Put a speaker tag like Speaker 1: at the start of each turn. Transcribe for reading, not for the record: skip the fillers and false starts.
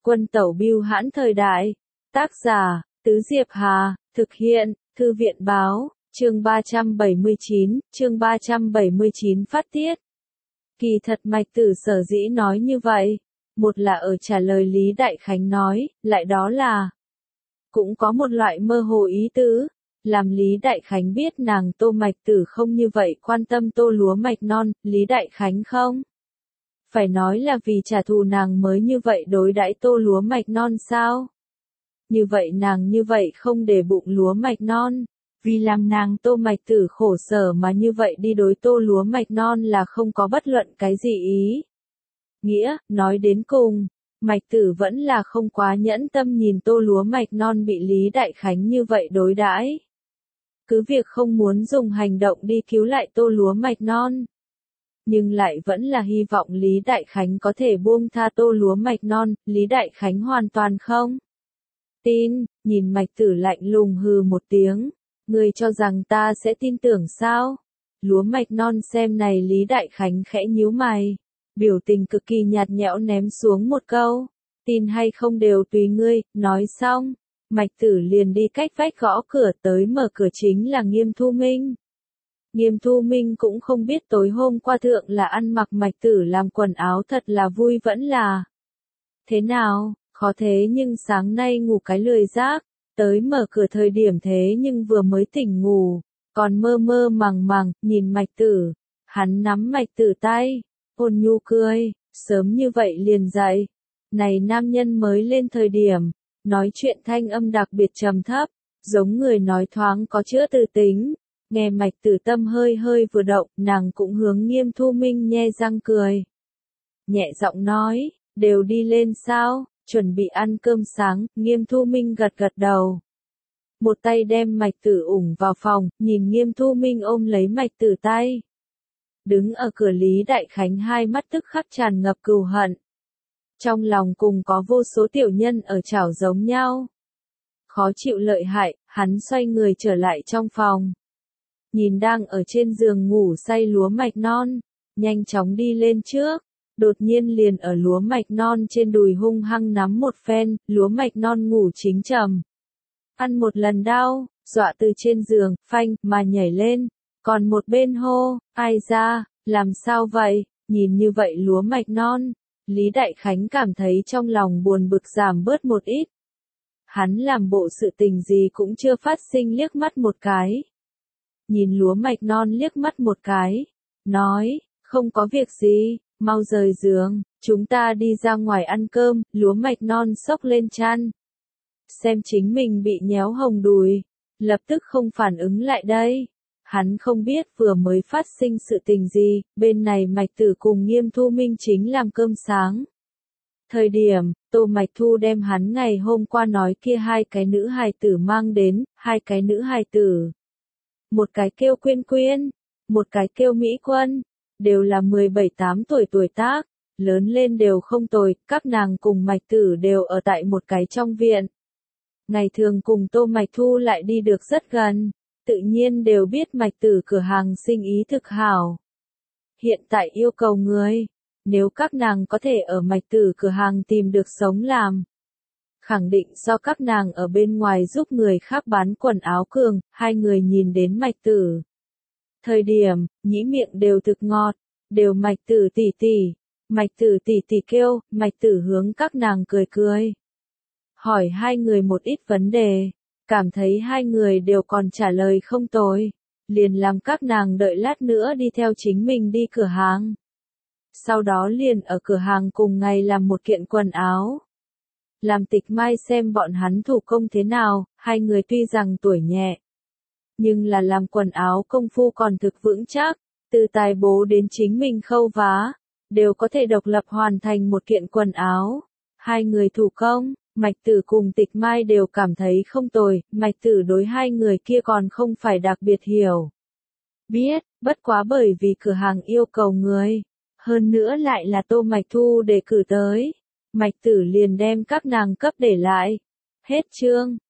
Speaker 1: Quân tẩu bưu hãn thời đại. Tác giả, Tứ Diệp Hà, thực hiện, Thư viện báo, chương 379 phát tiết. Kỳ thật Mạch Tử sở dĩ nói như vậy, một là ở trả lời Lý Đại Khánh nói, lại đó là cũng có một loại mơ hồ ý tứ, làm Lý Đại Khánh biết nàng Tô Mạch Tử không như vậy quan tâm Tô lúa mạch non, Lý Đại Khánh không phải nói là vì trả thù nàng mới như vậy đối đãi Tô lúa mạch non sao? Như vậy nàng như vậy không để bụng lúa mạch non, vì làm nàng Tô Mạch Tử khổ sở mà như vậy đi đối Tô lúa mạch non là không có bất luận cái gì ý. Nghĩa, nói đến cùng, Mạch Tử vẫn là không quá nhẫn tâm nhìn Tô lúa mạch non bị Lý Đại Khánh như vậy đối đãi. Cứ việc không muốn dùng hành động đi cứu lại Tô lúa mạch non, nhưng lại vẫn là hy vọng Lý Đại Khánh có thể buông tha Tô lúa mạch non, Lý Đại Khánh hoàn toàn không tin, nhìn Mạch Tử lạnh lùng hừ một tiếng, ngươi cho rằng ta sẽ tin tưởng sao? Lúa mạch non xem này Lý Đại Khánh khẽ nhíu mày, biểu tình cực kỳ nhạt nhẽo ném xuống một câu, tin hay không đều tùy ngươi, nói xong, Mạch Tử liền đi cách vách gõ cửa tới mở cửa chính là Nghiêm Thu Minh. Nghiêm Thu Minh cũng không biết tối hôm qua thượng là ăn mặc Mạch Tử làm quần áo thật là vui vẫn là thế nào, khó thế nhưng sáng nay ngủ cái lười giác, tới mở cửa thời điểm thế nhưng vừa mới tỉnh ngủ, còn mơ mơ màng màng, nhìn Mạch Tử, hắn nắm Mạch Tử tay, ôn nhu cười, sớm như vậy liền dậy. Này nam nhân mới lên thời điểm, nói chuyện thanh âm đặc biệt trầm thấp, giống người nói thoáng có chữa từ tính. Nghe Mạch Tử tâm hơi hơi vừa động, nàng cũng hướng Nghiêm Thu Minh nhe răng cười. Nhẹ giọng nói, đều đi lên sao, chuẩn bị ăn cơm sáng, Nghiêm Thu Minh gật gật đầu. Một tay đem Mạch Tử ủng vào phòng, nhìn Nghiêm Thu Minh ôm lấy Mạch Tử tay. Đứng ở cửa Lý Đại Khánh hai mắt tức khắc tràn ngập cừu hận. Trong lòng cùng có vô số tiểu nhân ở chảo giống nhau. Khó chịu lợi hại, hắn xoay người trở lại trong phòng. Nhìn đang ở trên giường ngủ say lúa mạch non, nhanh chóng đi lên trước, đột nhiên liền ở lúa mạch non trên đùi hung hăng nắm một phen, lúa mạch non ngủ chính trầm. Ăn một lần đau, dọa từ trên giường, phanh, mà nhảy lên, còn một bên hô, ai ra, làm sao vậy, nhìn như vậy lúa mạch non, Lý Đại Khánh cảm thấy trong lòng buồn bực giảm bớt một ít. Hắn làm bộ sự tình gì cũng chưa phát sinh liếc mắt một cái. Nhìn lúa mạch non liếc mắt một cái, nói, không có việc gì, mau rời giường, chúng ta đi ra ngoài ăn cơm, lúa mạch non xốc lên chăn. Xem chính mình bị nhéo hồng đùi, lập tức không phản ứng lại đây. Hắn không biết vừa mới phát sinh sự tình gì, bên này Mạch Tử cùng Nghiêm Thu Minh chính làm cơm sáng. Thời điểm, Tô Mạch Thu đem hắn ngày hôm qua nói kia hai cái nữ hài tử mang đến, hai cái nữ hài tử. Một cái kêu Quyên Quyên, một cái kêu Mỹ Quân, đều là 17-18 tuổi tác, lớn lên đều không tồi, các nàng cùng Mạch Tử đều ở tại một cái trong viện. Ngày thường cùng Tô Mạch Thu lại đi được rất gần, tự nhiên đều biết Mạch Tử cửa hàng sinh ý thực hảo. Hiện tại yêu cầu người, nếu các nàng có thể ở Mạch Tử cửa hàng tìm được sống làm. Khẳng định do các nàng ở bên ngoài giúp người khác bán quần áo cường, hai người nhìn đến Mạch Tử. Thời điểm, nhĩ miệng đều thực ngọt, đều Mạch Tử tỷ tỷ kêu, Mạch Tử hướng các nàng cười cười. Hỏi hai người một ít vấn đề, cảm thấy hai người đều còn trả lời không tồi, liền làm các nàng đợi lát nữa đi theo chính mình đi cửa hàng. Sau đó liền ở cửa hàng cùng ngày làm một kiện quần áo. Làm Tịch Mai xem bọn hắn thủ công thế nào, hai người tuy rằng tuổi nhẹ, nhưng là làm quần áo công phu còn thực vững chắc, từ tài bố đến chính mình khâu vá, đều có thể độc lập hoàn thành một kiện quần áo. Hai người thủ công, Mạch Tử cùng Tịch Mai đều cảm thấy không tồi, Mạch Tử đối hai người kia còn không phải đặc biệt hiểu. Biết, bất quá bởi vì cửa hàng yêu cầu người, hơn nữa lại là Tô Mạch Thu đề cử tới. Mạch Tử liền đem các nàng cấp để lại. Hết chương.